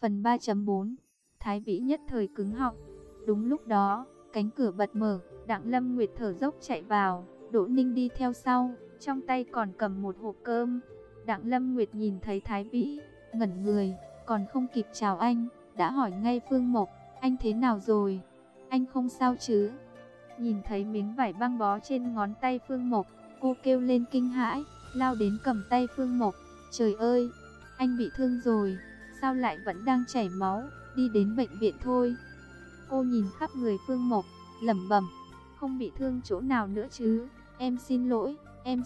Phần 3.4 Thái Vĩ nhất thời cứng họng. Đúng lúc đó, cánh cửa bật mở, Đặng Lâm Nguyệt thở dốc chạy vào, Đỗ Ninh đi theo sau, trong tay còn cầm một hộp cơm. Đặng Lâm Nguyệt nhìn thấy Thái Vĩ, ngẩn người, còn không kịp chào anh, đã hỏi ngay Phương Mộc, anh thế nào rồi? Anh không sao chứ? Nhìn thấy miếng vải băng bó trên ngón tay Phương Mộc, cô kêu lên kinh hãi, lao đến cầm tay Phương Mộc. Trời ơi, anh bị thương rồi, sao lại vẫn đang chảy máu, đi đến bệnh viện thôi. Cô nhìn khắp người Phương Mộc, lẩm bẩm, không bị thương chỗ nào nữa chứ, em xin lỗi,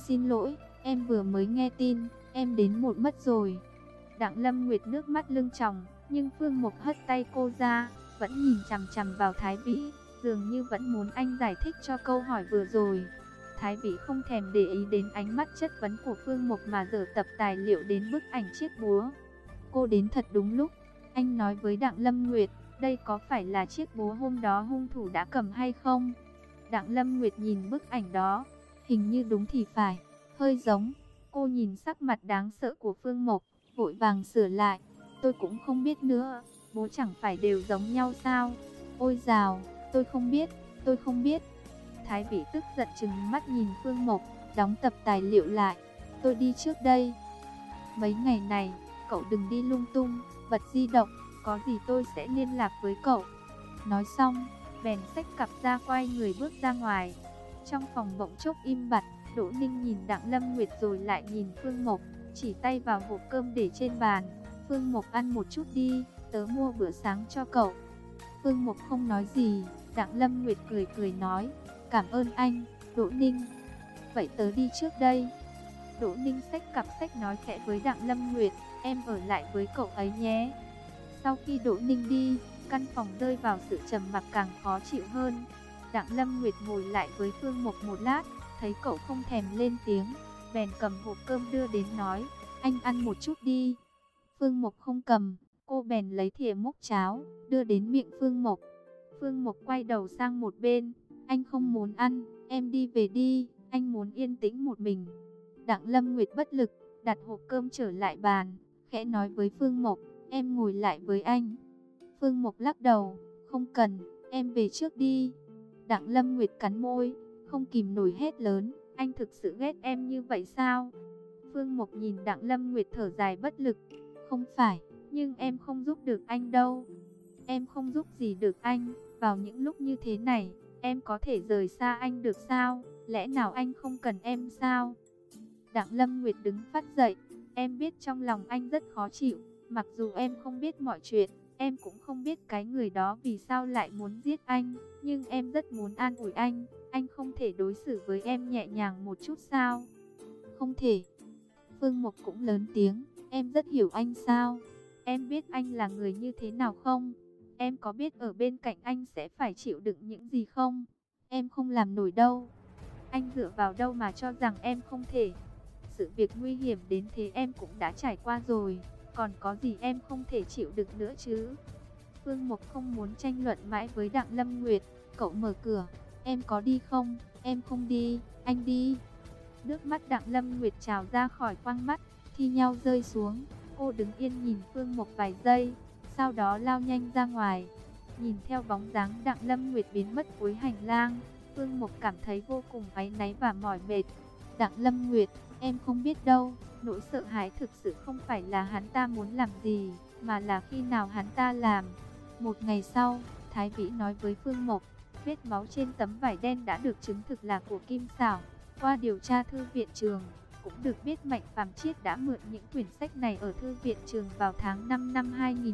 em vừa mới nghe tin, em đến một mất rồi. Đặng Lâm Nguyệt nước mắt lưng tròng, nhưng Phương Mộc hất tay cô ra, vẫn nhìn chằm chằm vào Thái Vĩ, dường như vẫn muốn anh giải thích cho câu hỏi vừa rồi. Thái Vĩ không thèm để ý đến ánh mắt chất vấn của Phương Mộc mà dở tập tài liệu đến bức ảnh chiếc búa. Cô đến thật đúng lúc, anh nói với Đặng Lâm Nguyệt, đây có phải là chiếc búa hôm đó hung thủ đã cầm hay không? Đặng Lâm Nguyệt nhìn bức ảnh đó, hình như đúng thì phải, hơi giống. Cô nhìn sắc mặt đáng sợ của Phương Mộc, vội vàng sửa lại, tôi cũng không biết nữa, bố chẳng phải đều giống nhau sao? Ôi dào, tôi không biết. Thái Vĩ tức giận trừng mắt nhìn Phương Mộc, đóng tập tài liệu lại, tôi đi trước đây. Mấy ngày này, cậu đừng đi lung tung, bật di động, có gì tôi sẽ liên lạc với cậu. Nói xong, bèn xách cặp ra quay người bước ra ngoài. Trong phòng bỗng chốc im bặt, Đỗ Ninh nhìn Đặng Lâm Nguyệt rồi lại nhìn Phương Mộc, chỉ tay vào hộp cơm để trên bàn. Phương Mộc ăn một chút đi, tớ mua bữa sáng cho cậu. Phương Mộc không nói gì, Đặng Lâm Nguyệt cười nói, cảm ơn anh, Đỗ Ninh. Vậy tớ đi trước đây. Đỗ Ninh xách cặp sách nói khẽ với Đặng Lâm Nguyệt, em ở lại với cậu ấy nhé. Sau khi Đỗ Ninh đi, căn phòng rơi vào sự trầm mặc càng khó chịu hơn. Đặng Lâm Nguyệt ngồi lại với Phương Mộc một lát, thấy cậu không thèm lên tiếng, bèn cầm hộp cơm đưa đến nói, anh ăn một chút đi. Phương Mộc không cầm, cô bèn lấy thìa múc cháo, đưa đến miệng Phương Mộc. Phương Mộc quay đầu sang một bên, anh không muốn ăn, em đi về đi, anh muốn yên tĩnh một mình. Đặng Lâm Nguyệt bất lực, đặt hộp cơm trở lại bàn, khẽ nói với Phương Mộc, em ngồi lại với anh. Phương Mộc lắc đầu, không cần, em về trước đi. Đặng Lâm Nguyệt cắn môi, không kìm nổi hét lớn, anh thực sự ghét em như vậy sao? Phương Mộc nhìn Đặng Lâm Nguyệt thở dài bất lực, không phải, nhưng em không giúp được anh đâu. Em không giúp gì được anh, vào những lúc như thế này, em có thể rời xa anh được sao? Lẽ nào anh không cần em sao? Đặng Lâm Nguyệt đứng phát dậy, em biết trong lòng anh rất khó chịu, mặc dù em không biết mọi chuyện, em cũng không biết cái người đó vì sao lại muốn giết anh, nhưng em rất muốn an ủi anh không thể đối xử với em nhẹ nhàng một chút sao? Không thể. Phương Mộc cũng lớn tiếng, em rất hiểu anh sao? Em biết anh là người như thế nào không? Em có biết ở bên cạnh anh sẽ phải chịu đựng những gì không? Em không làm nổi đâu. Anh dựa vào đâu mà cho rằng em không thể? Sự việc nguy hiểm đến thế em cũng đã trải qua rồi, còn có gì em không thể chịu đựng nữa chứ? Phương Mộc không muốn tranh luận mãi với Đặng Lâm Nguyệt, cậu mở cửa, em có đi không? Em không đi, anh đi. Nước mắt Đặng Lâm Nguyệt trào ra khỏi quang mắt, thi nhau rơi xuống. Cô đứng yên nhìn Phương Mộc vài giây, sau đó lao nhanh ra ngoài. Nhìn theo bóng dáng Đặng Lâm Nguyệt biến mất cuối hành lang, Phương Mộc cảm thấy vô cùng áy náy và mỏi mệt. Đặng Lâm Nguyệt, em không biết đâu, nỗi sợ hãi thực sự không phải là hắn ta muốn làm gì, mà là khi nào hắn ta làm. Một ngày sau, Thái Vĩ nói với Phương Mộc, vết máu trên tấm vải đen đã được chứng thực là của Kim Xảo. Qua điều tra thư viện trường, cũng được biết Mạnh Phàm Chiết đã mượn những quyển sách này ở thư viện trường vào tháng 5 năm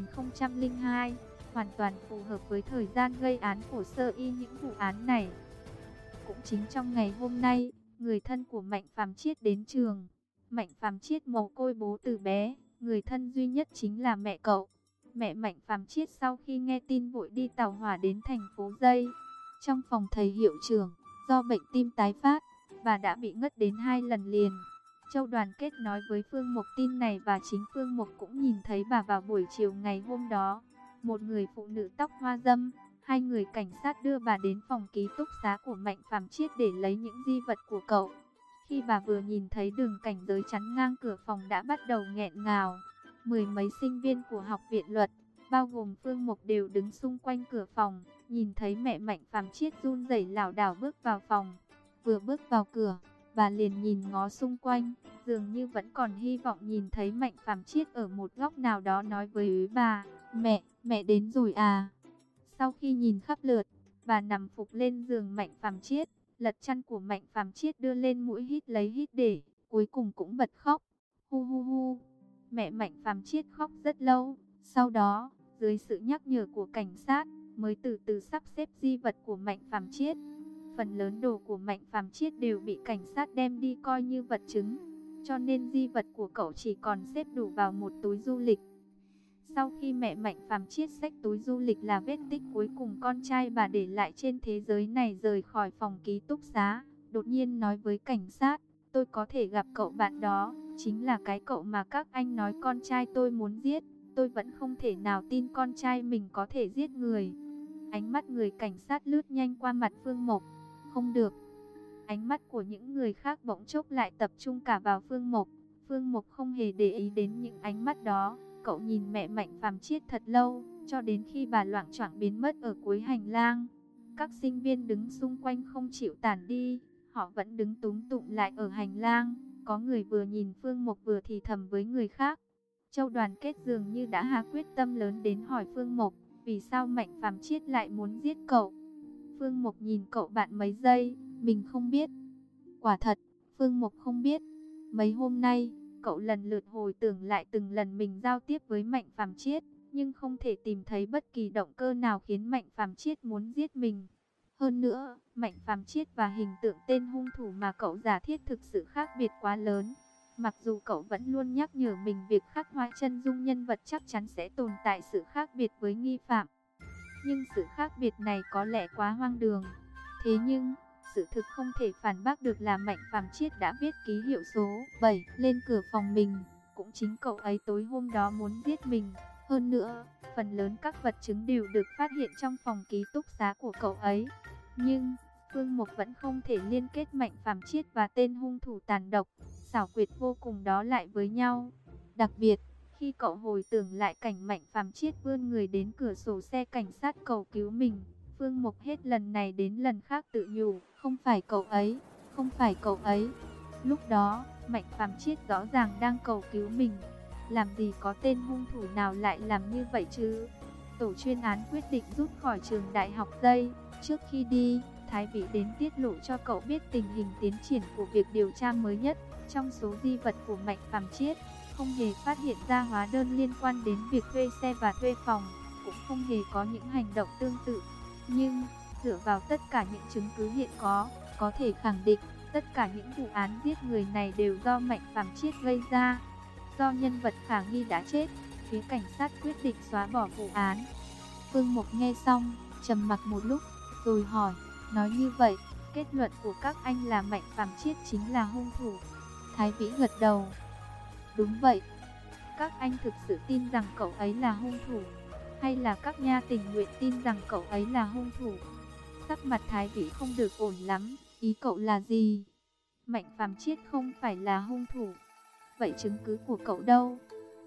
2002, hoàn toàn phù hợp với thời gian gây án của sơ y những vụ án này. Cũng chính trong ngày hôm nay, người thân của Mạnh Phàm Chiết đến trường. Mạnh Phàm Chiết mồ côi bố từ bé, người thân duy nhất chính là mẹ cậu. Mẹ Mạnh Phàm Chiết sau khi nghe tin vội đi tàu hỏa đến thành phố Dây. Trong phòng thầy hiệu trưởng, do bệnh tim tái phát, bà đã bị ngất đến 2 lần liền. Châu Đoàn Kết nói với Phương Mộc tin này và chính Phương Mộc cũng nhìn thấy bà vào buổi chiều ngày hôm đó. Một người phụ nữ tóc hoa dâm, hai người cảnh sát đưa bà đến phòng ký túc xá của Mạnh Phàm Chiết để lấy những di vật của cậu. Khi bà vừa nhìn thấy đường cảnh giới chắn ngang cửa phòng đã bắt đầu nghẹn ngào. Mười mấy sinh viên của học viện luật, bao gồm Phương Mộc đều đứng xung quanh cửa phòng, nhìn thấy mẹ Mạnh Phàm Chiết run rẩy lảo đảo bước vào phòng. Vừa bước vào cửa, bà liền nhìn ngó xung quanh, dường như vẫn còn hy vọng nhìn thấy Mạnh Phàm Chiết ở một góc nào đó, nói với bà, mẹ đến rồi à. Sau khi nhìn khắp lượt, bà nằm phục lên giường Mạnh Phàm Chiết, lật chăn của Mạnh Phàm Chiết đưa lên mũi hít lấy hít để, cuối cùng cũng bật khóc. Hu hu hu. Mẹ Mạnh Phàm Chiết khóc rất lâu, sau đó, dưới sự nhắc nhở của cảnh sát, mới từ từ sắp xếp di vật của Mạnh Phàm Chiết. Phần lớn đồ của Mạnh Phàm Chiết đều bị cảnh sát đem đi coi như vật chứng, cho nên di vật của cậu chỉ còn xếp đủ vào một túi du lịch. Sau khi mẹ Mạnh Phàm Chiết xách túi du lịch là vết tích cuối cùng con trai bà để lại trên thế giới này rời khỏi phòng ký túc xá, đột nhiên nói với cảnh sát, tôi có thể gặp cậu bạn đó, chính là cái cậu mà các anh nói con trai tôi muốn giết. Tôi vẫn không thể nào tin con trai mình có thể giết người. Ánh mắt người cảnh sát lướt nhanh qua mặt Phương Mộc. Không được. Ánh mắt của những người khác bỗng chốc lại tập trung cả vào Phương Mộc. Phương Mộc không hề để ý đến những ánh mắt đó. Cậu nhìn mẹ Mạnh Phàm Chiết thật lâu, cho đến khi bà loạng choạng biến mất ở cuối hành lang. Các sinh viên đứng xung quanh không chịu tản đi, họ vẫn đứng túm tụm lại ở hành lang. Có người vừa nhìn Phương Mộc vừa thì thầm với người khác. Châu Đoàn Kết dường như đã hạ quyết tâm lớn đến hỏi Phương Mộc, vì sao Mạnh Phàm Chiết lại muốn giết cậu. Phương Mộc nhìn cậu bạn mấy giây, mình không biết. Quả thật, Phương Mộc không biết. Mấy hôm nay, cậu lần lượt hồi tưởng lại từng lần mình giao tiếp với Mạnh Phàm Chiết, nhưng không thể tìm thấy bất kỳ động cơ nào khiến Mạnh Phàm Chiết muốn giết mình. Hơn nữa, Mạnh Phàm Chiết và hình tượng tên hung thủ mà cậu giả thiết thực sự khác biệt quá lớn. Mặc dù cậu vẫn luôn nhắc nhở mình việc khắc họa chân dung nhân vật chắc chắn sẽ tồn tại sự khác biệt với nghi phạm, nhưng sự khác biệt này có lẽ quá hoang đường. Thế nhưng, sự thực không thể phản bác được là Mạnh Phàm Chiết đã viết ký hiệu số 7 lên cửa phòng mình. Cũng chính cậu ấy tối hôm đó muốn giết mình. Hơn nữa, phần lớn các vật chứng đều được phát hiện trong phòng ký túc xá của cậu ấy. Nhưng, Phương Mộc vẫn không thể liên kết Mạnh Phàm Chiết và tên hung thủ tàn độc, xảo quyệt vô cùng đó lại với nhau. Đặc biệt, khi cậu hồi tưởng lại cảnh Mạnh Phàm Chiết vươn người đến cửa sổ xe cảnh sát cầu cứu mình, Phương Mộc hết lần này đến lần khác tự nhủ, không phải cậu ấy, không phải cậu ấy. Lúc đó, Mạnh Phàm Chiết rõ ràng đang cầu cứu mình. Làm gì có tên hung thủ nào lại làm như vậy chứ? Tổ chuyên án quyết định rút khỏi trường đại học Tây. Trước khi đi, Thái Vĩ đến tiết lộ cho cậu biết tình hình tiến triển của việc điều tra mới nhất. Trong số di vật của Mạnh Phàm Chiết, không hề phát hiện ra hóa đơn liên quan đến việc thuê xe và thuê phòng, cũng không hề có những hành động tương tự. Nhưng, dựa vào tất cả những chứng cứ hiện có thể khẳng định, tất cả những vụ án giết người này đều do Mạnh Phàm Chiết gây ra. Do nhân vật khả nghi đã chết, phía cảnh sát quyết định xóa bỏ vụ án. Phương Mộc nghe xong, trầm mặc một lúc, rồi hỏi, nói như vậy, kết luận của các anh là Mạnh Phàm Chiết chính là hung thủ. Thái Vĩ gật đầu. Đúng vậy. Các anh thực sự tin rằng cậu ấy là hung thủ, hay là các nha tình nguyện tin rằng cậu ấy là hung thủ? Sắc mặt Thái Vĩ không được ổn lắm. Ý cậu là gì? Mạnh Phàm Chiết không phải là hung thủ. Vậy chứng cứ của cậu đâu?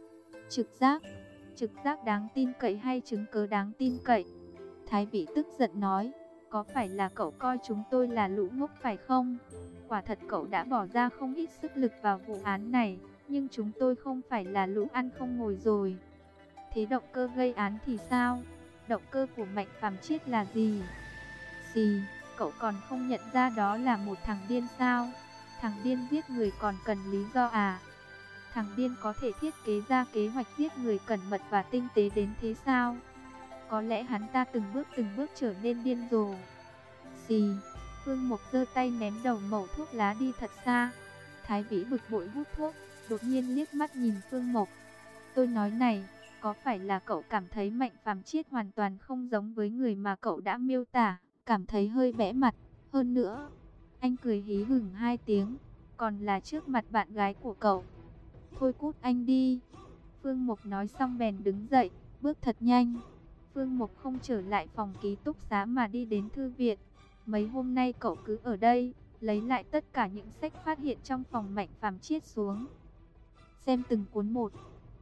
Trực giác đáng tin cậy hay chứng cứ đáng tin cậy? Thái Vĩ tức giận nói, có phải là cậu coi chúng tôi là lũ ngốc phải không? Quả thật cậu đã bỏ ra không ít sức lực vào vụ án này, nhưng chúng tôi không phải là lũ ăn không ngồi rồi. Thế động cơ gây án thì sao? Động cơ của Mạnh Phàm Chiết là gì? Gì? Cậu còn không nhận ra đó là một thằng điên sao? Thằng điên giết người còn cần lý do à? Thằng điên có thể thiết kế ra kế hoạch giết người cẩn mật và tinh tế đến thế sao? Có lẽ hắn ta từng bước trở nên điên rồ. Xì. Phương Mộc giơ tay ném đầu mẩu thuốc lá đi thật xa. Thái Vĩ bực bội hút thuốc, đột nhiên liếc mắt nhìn Phương Mộc. Tôi nói này, có phải là cậu cảm thấy Mạnh Phàm Chiết hoàn toàn không giống với người mà cậu đã miêu tả, cảm thấy hơi bẽ mặt? Hơn nữa, anh cười hí hửng 2 tiếng, còn là trước mặt bạn gái của cậu. Thôi cút anh đi. Phương Mộc nói xong bèn đứng dậy, bước thật nhanh. Phương Mộc không trở lại phòng ký túc xá mà đi đến thư viện. Mấy hôm nay cậu cứ ở đây, lấy lại tất cả những sách phát hiện trong phòng Mạnh Phàm Chiết xuống, xem từng cuốn một.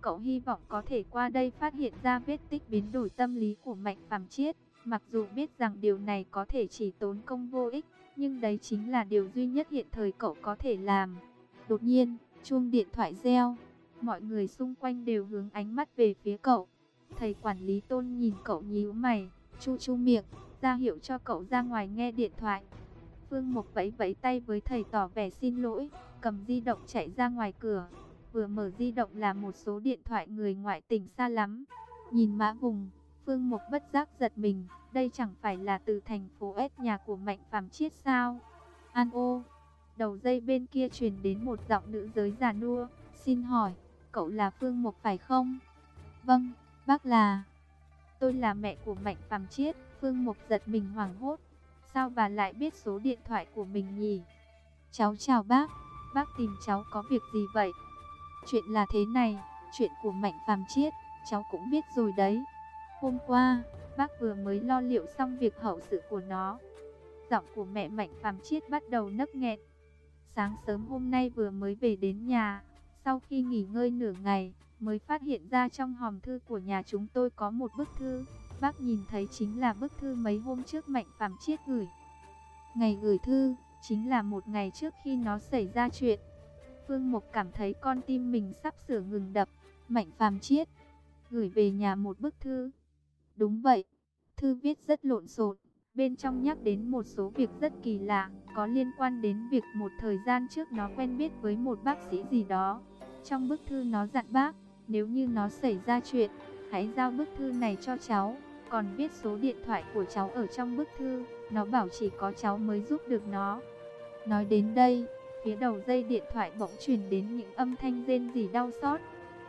cậu hy vọng có thể qua đây phát hiện ra vết tích biến đổi tâm lý của Mạnh Phàm Chiết. Mặc dù biết rằng điều này có thể chỉ tốn công vô ích, nhưng đấy chính là điều duy nhất hiện thời cậu có thể làm. Đột nhiên, chuông điện thoại reo. Mọi người xung quanh đều hướng ánh mắt về phía cậu. Thầy quản lý Tôn nhìn cậu nhíu mày, chu chu miệng, ra hiệu cho cậu ra ngoài nghe điện thoại. Phương Mộc vẫy vẫy tay với thầy tỏ vẻ xin lỗi, cầm di động chạy ra ngoài cửa. Vừa mở di động là một số điện thoại người ngoại tỉnh xa lắm. Nhìn mã vùng, Phương Mộc bất giác giật mình, đây chẳng phải là từ thành phố S nhà của Mạnh Phàm Chiết sao? An ô, đầu dây bên kia truyền đến một giọng nữ giới già nua, xin hỏi, cậu là Phương Mộc phải không? Vâng, bác là. Tôi là mẹ của Mạnh Phàm Chiết. Phương Mộc giật mình hoảng hốt. Sao bà lại biết số điện thoại của mình nhỉ? Cháu chào bác tìm cháu có việc gì vậy? Chuyện là thế này, chuyện của Mạnh Phàm Chiết, cháu cũng biết rồi đấy. Hôm qua, bác vừa mới lo liệu xong việc hậu sự của nó. Giọng của mẹ Mạnh Phàm Chiết bắt đầu nấc nghẹn. Sáng sớm hôm nay vừa mới về đến nhà, sau khi nghỉ ngơi nửa ngày, mới phát hiện ra trong hòm thư của nhà chúng tôi có một bức thư. Bác nhìn thấy chính là bức thư mấy hôm trước Mạnh Phàm Chiết gửi. Ngày gửi thư, chính là một ngày trước khi nó xảy ra chuyện. Phương Mộc cảm thấy con tim mình sắp sửa ngừng đập. Mạnh Phàm Chiết gửi về nhà một bức thư. Đúng vậy, thư viết rất lộn xộn. Bên trong nhắc đến một số việc rất kỳ lạ, có liên quan đến việc một thời gian trước nó quen biết với một bác sĩ gì đó. Trong bức thư nó dặn bác, nếu như nó xảy ra chuyện, hãy giao bức thư này cho cháu. Còn viết số điện thoại của cháu ở trong bức thư, nó bảo chỉ có cháu mới giúp được nó. Nói đến đây, phía đầu dây điện thoại bỗng truyền đến những âm thanh rên rỉ đau xót.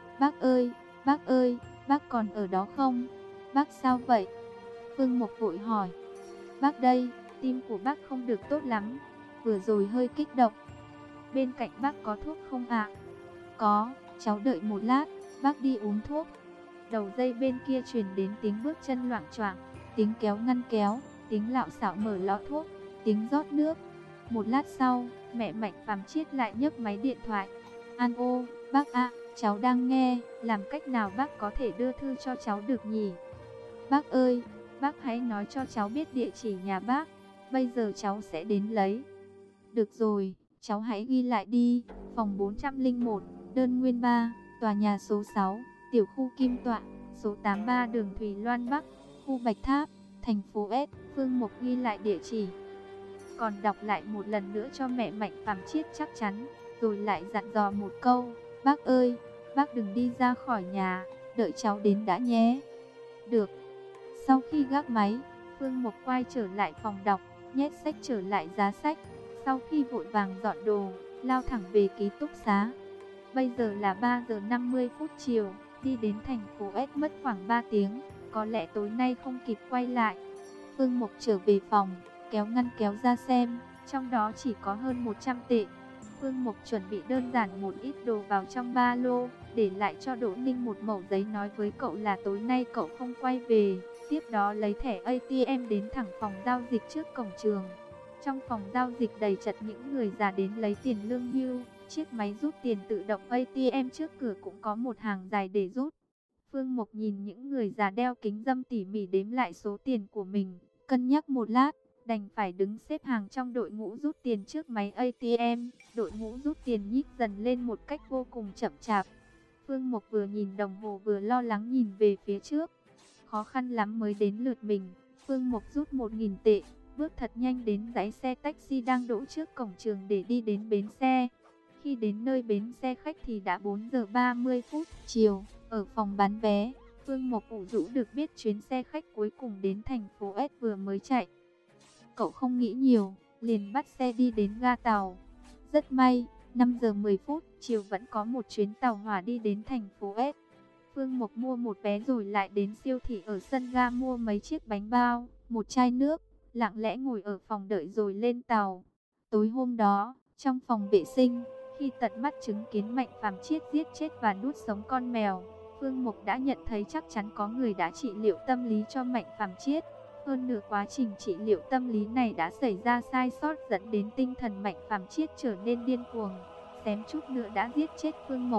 Bác ơi, bác còn ở đó không? Bác sao vậy? Phương Mộc vội hỏi. Bác đây, tim của bác không được tốt lắm, vừa rồi hơi kích động. Bên cạnh bác có thuốc không ạ? Có, cháu đợi một lát, bác đi uống thuốc. Đầu dây bên kia truyền đến tiếng bước chân loạng choạng, tiếng kéo ngăn kéo, tiếng lạo xạo mở lọ thuốc, tiếng rót nước. Một lát sau, mẹ Mạnh Phàm Chiết lại nhấc máy điện thoại. An ô, bác ạ, cháu đang nghe, làm cách nào bác có thể đưa thư cho cháu được nhỉ? Bác ơi, bác hãy nói cho cháu biết địa chỉ nhà bác, bây giờ cháu sẽ đến lấy. Được rồi, cháu hãy ghi lại đi, phòng 401, đơn nguyên 3, tòa nhà số 6, tiểu khu Kim Tọa, số 83 đường Thủy Loan Bắc, khu Bạch Tháp, thành phố S. Phương Mộc ghi lại địa chỉ, còn đọc lại một lần nữa cho mẹ Mạnh Phàm Chiết chắc chắn, rồi lại dặn dò một câu, bác ơi, bác đừng đi ra khỏi nhà, đợi cháu đến đã nhé. Được. Sau khi gác máy, Phương Mộc quay trở lại phòng đọc, nhét sách trở lại giá sách. Sau khi vội vàng dọn đồ, lao thẳng về ký túc xá. Bây giờ là 3 giờ 50 phút chiều, đi đến thành phố S mất khoảng 3 tiếng, có lẽ tối nay không kịp quay lại. Phương Mộc trở về phòng, kéo ngăn kéo ra xem, trong đó chỉ có hơn 100 tệ. Phương Mộc chuẩn bị đơn giản một ít đồ vào trong ba lô, để lại cho Đỗ Ninh một mẩu giấy nói với cậu là tối nay cậu không quay về. Tiếp đó lấy thẻ ATM đến thẳng phòng giao dịch trước cổng trường. Trong phòng giao dịch đầy chật những người già đến lấy tiền lương hưu. Chiếc máy rút tiền tự động ATM trước cửa cũng có một hàng dài để rút. Phương Mộc nhìn những người già đeo kính râm tỉ mỉ đếm lại số tiền của mình, cân nhắc một lát, đành phải đứng xếp hàng trong đội ngũ rút tiền trước máy ATM. Đội ngũ rút tiền nhích dần lên một cách vô cùng chậm chạp. Phương Mộc vừa nhìn đồng hồ vừa lo lắng nhìn về phía trước. Khó khăn lắm mới đến lượt mình. Phương Mộc rút 1.000 tệ, bước thật nhanh đến dãy xe taxi đang đỗ trước cổng trường để đi đến bến xe. Khi đến nơi bến xe khách thì đã 4 giờ 30 phút chiều. Ở phòng bán vé, Phương Mộc ủ rũ được biết chuyến xe khách cuối cùng đến thành phố S vừa mới chạy. Cậu không nghĩ nhiều, liền bắt xe đi đến ga tàu. Rất may, 5 giờ 10 phút chiều vẫn có một chuyến tàu hỏa đi đến thành phố S. Phương Mộc mua một vé rồi lại đến siêu thị ở sân ga mua mấy chiếc bánh bao, một chai nước, lặng lẽ ngồi ở phòng đợi rồi lên tàu. Tối hôm đó, trong phòng vệ sinh, khi tận mắt chứng kiến Mạnh Phàm Chiết giết chết và nuốt sống con mèo, Phương Mộc đã nhận thấy chắc chắn có người đã trị liệu tâm lý cho Mạnh Phàm Chiết. Hơn nữa quá trình trị liệu tâm lý này đã xảy ra sai sót dẫn đến tinh thần Mạnh Phàm Chiết trở nên điên cuồng, xém chút nữa đã giết chết Phương Mộc.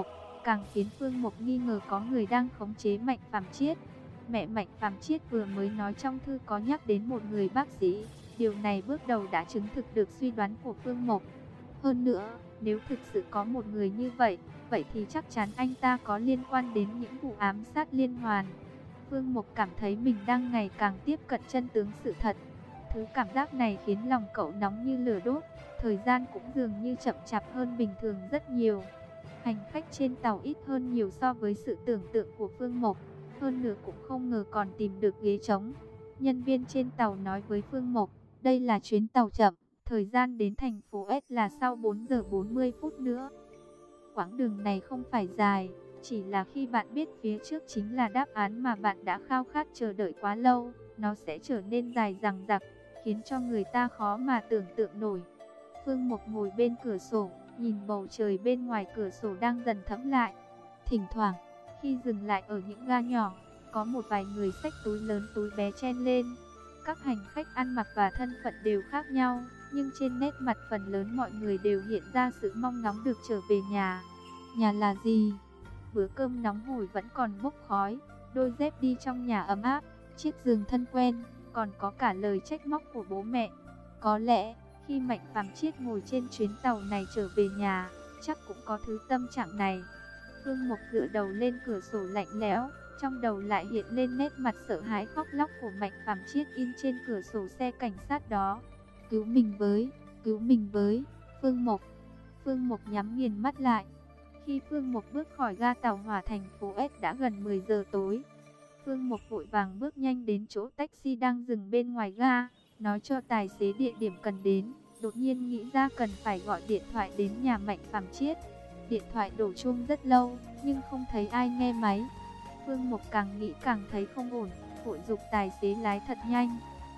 càng khiến Phương Mộc nghi ngờ có người đang khống chế Mạnh Phàm Chiết. Mẹ Mạnh Phàm Chiết vừa mới nói trong thư có nhắc đến một người bác sĩ, điều này bước đầu đã chứng thực được suy đoán của Phương Mộc. Hơn nữa, nếu thực sự có một người như vậy, vậy thì chắc chắn anh ta có liên quan đến những vụ ám sát liên hoàn. Phương Mộc cảm thấy mình đang ngày càng tiếp cận chân tướng sự thật. Thứ cảm giác này khiến lòng cậu nóng như lửa đốt, thời gian cũng dường như chậm chạp hơn bình thường rất nhiều. Hành khách trên tàu ít hơn nhiều so với sự tưởng tượng của Phương Mộc, hơn nữa cũng không ngờ còn tìm được ghế trống. Nhân viên trên tàu nói với Phương Mộc, đây là chuyến tàu chậm, thời gian đến thành phố S là sau 4 giờ 40 phút nữa. Quãng đường này không phải dài, chỉ là khi bạn biết phía trước chính là đáp án mà bạn đã khao khát chờ đợi quá lâu, nó sẽ trở nên dài dằng dặc, khiến cho người ta khó mà tưởng tượng nổi. Phương Mộc ngồi bên cửa sổ, nhìn bầu trời bên ngoài cửa sổ đang dần thẫm lại. Thỉnh thoảng, khi dừng lại ở những ga nhỏ, có một vài người xách túi lớn túi bé chen lên. Các hành khách ăn mặc và thân phận đều khác nhau, nhưng trên nét mặt phần lớn mọi người đều hiện ra sự mong ngóng được trở về nhà. Nhà là gì? Bữa cơm nóng hổi vẫn còn bốc khói, đôi dép đi trong nhà ấm áp, chiếc giường thân quen, còn có cả lời trách móc của bố mẹ. Có lẽ, khi Mạnh Phàm Chiết ngồi trên chuyến tàu này trở về nhà, chắc cũng có thứ tâm trạng này. Phương Mộc dựa đầu lên cửa sổ lạnh lẽo, trong đầu lại hiện lên nét mặt sợ hãi khóc lóc của Mạnh Phàm Chiết in trên cửa sổ xe cảnh sát đó. Cứu mình với, Phương Mộc. Phương Mộc nhắm nghiền mắt lại. Khi Phương Mộc bước khỏi ga tàu hỏa thành phố S đã gần 10 giờ tối. Phương Mộc vội vàng bước nhanh đến chỗ taxi đang dừng bên ngoài ga, nói cho tài xế địa điểm cần đến. Đột nhiên nghĩ ra cần phải gọi điện thoại đến nhà Mạnh Phàm Chiết. Điện thoại đổ chuông rất lâu, nhưng không thấy ai nghe máy. Phương Mộc càng nghĩ càng thấy không ổn, vội giục tài xế lái thật nhanh.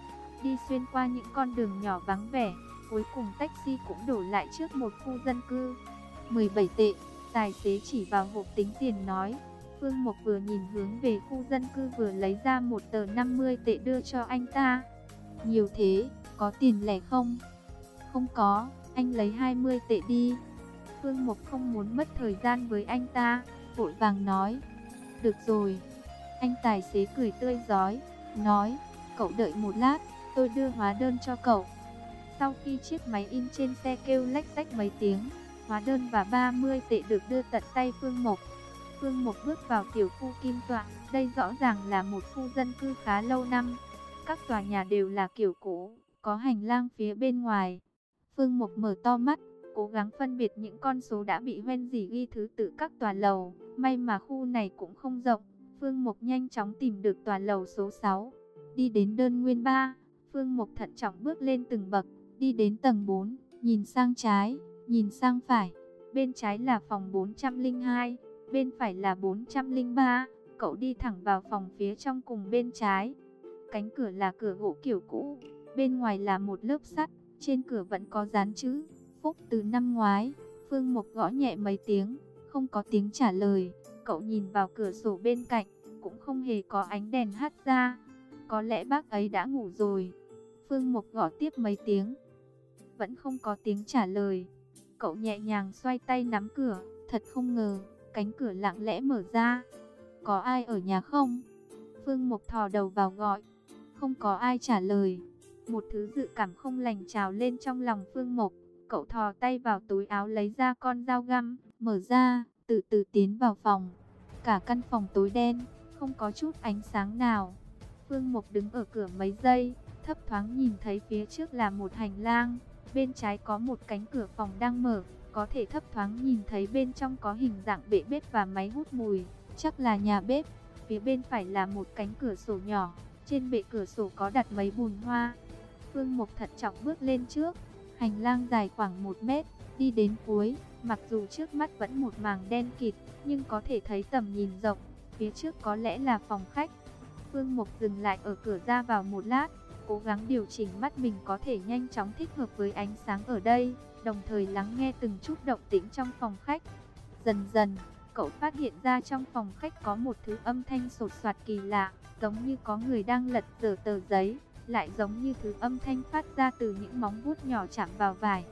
Đi xuyên qua những con đường nhỏ vắng vẻ, cuối cùng taxi cũng đổ lại trước một khu dân cư. 17 tệ, tài xế chỉ vào hộp tính tiền nói. Phương Mộc vừa nhìn hướng về khu dân cư vừa lấy ra một tờ 50 tệ đưa cho anh ta. Nhiều thế, có tiền lẻ không? Không có, anh lấy 20 tệ đi. Phương Mộc không muốn mất thời gian với anh ta, vội vàng nói. Được rồi. Anh tài xế cười tươi rói, nói, cậu đợi một lát, tôi đưa hóa đơn cho cậu. Sau khi chiếc máy in trên xe kêu lách tách mấy tiếng, hóa đơn và 30 tệ được đưa tận tay Phương Mộc. Phương Mộc bước vào tiểu khu Kim Tọa, đây rõ ràng là một khu dân cư khá lâu năm. Các tòa nhà đều là kiểu cũ, có hành lang phía bên ngoài. Phương Mộc mở to mắt, cố gắng phân biệt những con số đã bị hoen dỉ ghi thứ tự các tòa lầu. May mà khu này cũng không rộng, Phương Mộc nhanh chóng tìm được tòa lầu số 6. Đi đến đơn nguyên 3, Phương Mộc thận trọng bước lên từng bậc, đi đến tầng 4, nhìn sang trái, nhìn sang phải. Bên trái là phòng 402, bên phải là 403. Cậu đi thẳng vào phòng phía trong cùng bên trái. Cánh cửa là cửa gỗ kiểu cũ, bên ngoài là một lớp sắt, trên cửa vẫn có dán chữ Phúc từ năm ngoái. Phương Mộc gõ nhẹ mấy tiếng, không có tiếng trả lời. Cậu nhìn vào cửa sổ bên cạnh, cũng không hề có ánh đèn hắt ra. Có lẽ bác ấy đã ngủ rồi. Phương Mộc gõ tiếp mấy tiếng, vẫn không có tiếng trả lời. Cậu nhẹ nhàng xoay tay nắm cửa, thật không ngờ, cánh cửa lặng lẽ mở ra. Có ai ở nhà không? Phương Mộc thò đầu vào gọi, không có ai trả lời. Một thứ dự cảm không lành trào lên trong lòng Phương Mộc. Cậu thò tay vào túi áo lấy ra con dao găm, mở ra, từ từ tiến vào phòng. Cả căn phòng tối đen, không có chút ánh sáng nào. Phương Mộc đứng ở cửa mấy giây, thấp thoáng nhìn thấy phía trước là một hành lang. Bên trái có một cánh cửa phòng đang mở, có thể thấp thoáng nhìn thấy bên trong có hình dạng bệ bếp và máy hút mùi, chắc là nhà bếp. Phía bên phải là một cánh cửa sổ nhỏ, trên bệ cửa sổ có đặt mấy bùn hoa. Phương Mộc thận trọng bước lên trước, hành lang dài khoảng 1 mét, đi đến cuối, mặc dù trước mắt vẫn một mảng đen kịt, nhưng có thể thấy tầm nhìn rộng, phía trước có lẽ là phòng khách. Phương Mộc dừng lại ở cửa ra vào một lát, cố gắng điều chỉnh mắt mình có thể nhanh chóng thích hợp với ánh sáng ở đây, đồng thời lắng nghe từng chút động tĩnh trong phòng khách. Dần dần, cậu phát hiện ra trong phòng khách có một thứ âm thanh sột soạt kỳ lạ, giống như có người đang lật dở tờ giấy, lại giống như thứ âm thanh phát ra từ những móng vuốt nhỏ chạm vào vải.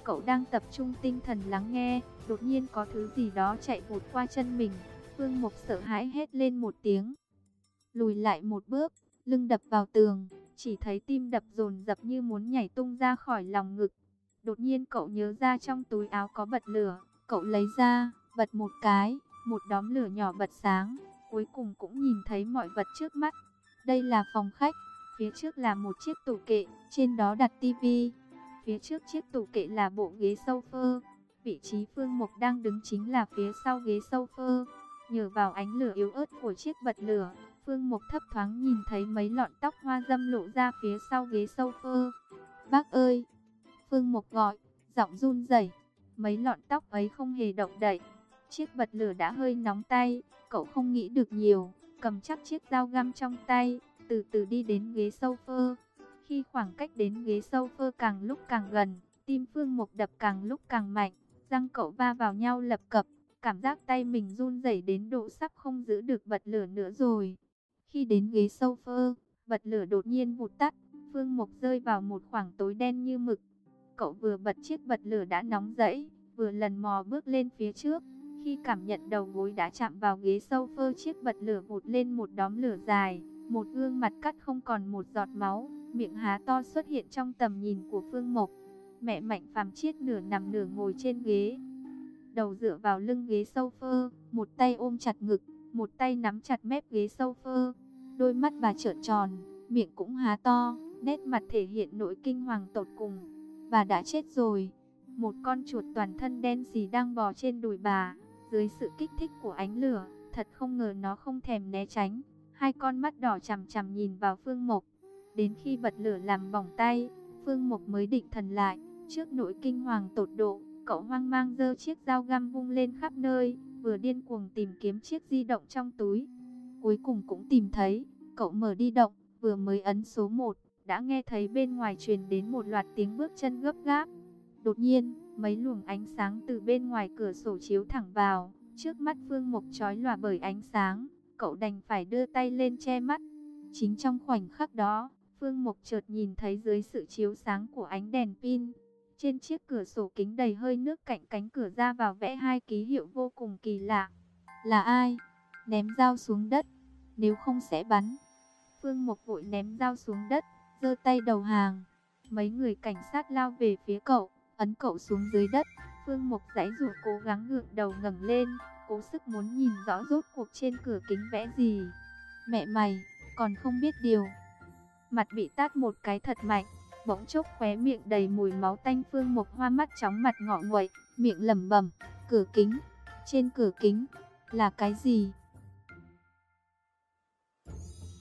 Cậu đang tập trung tinh thần lắng nghe, đột nhiên có thứ gì đó chạy vụt qua chân mình. Phương Mục sợ hãi hét lên một tiếng, lùi lại một bước, lưng đập vào tường, chỉ thấy tim đập dồn dập như muốn nhảy tung ra khỏi lòng ngực. Đột nhiên cậu nhớ ra trong túi áo có bật lửa, cậu lấy ra, bật một cái, một đốm lửa nhỏ bật sáng, cuối cùng cũng nhìn thấy mọi vật trước mắt. Đây là phòng khách, phía trước là một chiếc tủ kệ, trên đó đặt tivi. Phía trước chiếc tủ kệ là bộ ghế sofa, vị trí Phương Mục đang đứng chính là phía sau ghế sofa. Nhờ vào ánh lửa yếu ớt của chiếc bật lửa, Phương Mục thấp thoáng nhìn thấy mấy lọn tóc hoa dâm lộ ra phía sau ghế sofa. Bác ơi! Phương Mục gọi, giọng run rẩy. Mấy lọn tóc ấy không hề động đậy. Chiếc bật lửa đã hơi nóng tay, cậu không nghĩ được nhiều, cầm chắc chiếc dao găm trong tay, từ từ đi đến ghế sofa. Khi khoảng cách đến ghế sofa càng lúc càng gần, tim Phương Mục đập càng lúc càng mạnh, răng cậu va vào nhau lập cập, cảm giác tay mình run rẩy đến độ sắp không giữ được bật lửa nữa rồi. Khi đến ghế sofa, bật lửa đột nhiên vụt tắt, Phương Mục rơi vào một khoảng tối đen như mực. Cậu vừa bật chiếc bật lửa đã nóng rẫy, vừa lần mò bước lên phía trước. Khi cảm nhận đầu gối đã chạm vào ghế sofa, chiếc bật lửa vụt lên một đốm lửa dài, một gương mặt cắt không còn một giọt máu, miệng há to xuất hiện trong tầm nhìn của Phương Mục. Mẹ Mạnh Phàm Chiết nửa nằm nửa ngồi trên ghế, đầu dựa vào lưng ghế sofa, một tay ôm chặt ngực, một tay nắm chặt mép ghế sofa. Đôi mắt bà trợn tròn, miệng cũng há to, nét mặt thể hiện nỗi kinh hoàng tột cùng. Bà đã chết rồi. Một con chuột toàn thân đen xì đang bò trên đùi bà. Dưới sự kích thích của ánh lửa, thật không ngờ nó không thèm né tránh. Hai con mắt đỏ chằm chằm nhìn vào Phương Mục. Đến khi bật lửa làm bỏng tay, Phương Mục mới định thần lại. Trước nỗi kinh hoàng tột độ, cậu hoang mang giơ chiếc dao găm vung lên khắp nơi, vừa điên cuồng tìm kiếm chiếc di động trong túi. Cuối cùng cũng tìm thấy, cậu mở di động, vừa mới ấn số 1, đã nghe thấy bên ngoài truyền đến một loạt tiếng bước chân gấp gáp. Đột nhiên, mấy luồng ánh sáng từ bên ngoài cửa sổ chiếu thẳng vào, trước mắt Phương Mục chói lòa bởi ánh sáng, cậu đành phải đưa tay lên che mắt. Chính trong khoảnh khắc đó, Phương Mục chợt nhìn thấy dưới sự chiếu sáng của ánh đèn pin, trên chiếc cửa sổ kính đầy hơi nước cạnh cánh cửa ra vào vẽ hai ký hiệu vô cùng kỳ lạ. Là ai? Ném dao xuống đất, nếu không sẽ bắn. Phương Mục vội ném dao xuống đất, giơ tay đầu hàng. Mấy người cảnh sát lao về phía cậu, ấn cậu xuống dưới đất. Phương Mục giãy giụa cố gắng gượng đầu ngẩng lên, cố sức muốn nhìn rõ rốt cuộc trên cửa kính vẽ gì. Mẹ mày, còn không biết điều. Mặt bị tát một cái thật mạnh, bỗng chốc khóe miệng đầy mùi máu tanh. Phương Mục hoa mắt chóng mặt ngọ nguậy, miệng lẩm bẩm, cửa kính, trên cửa kính, là cái gì?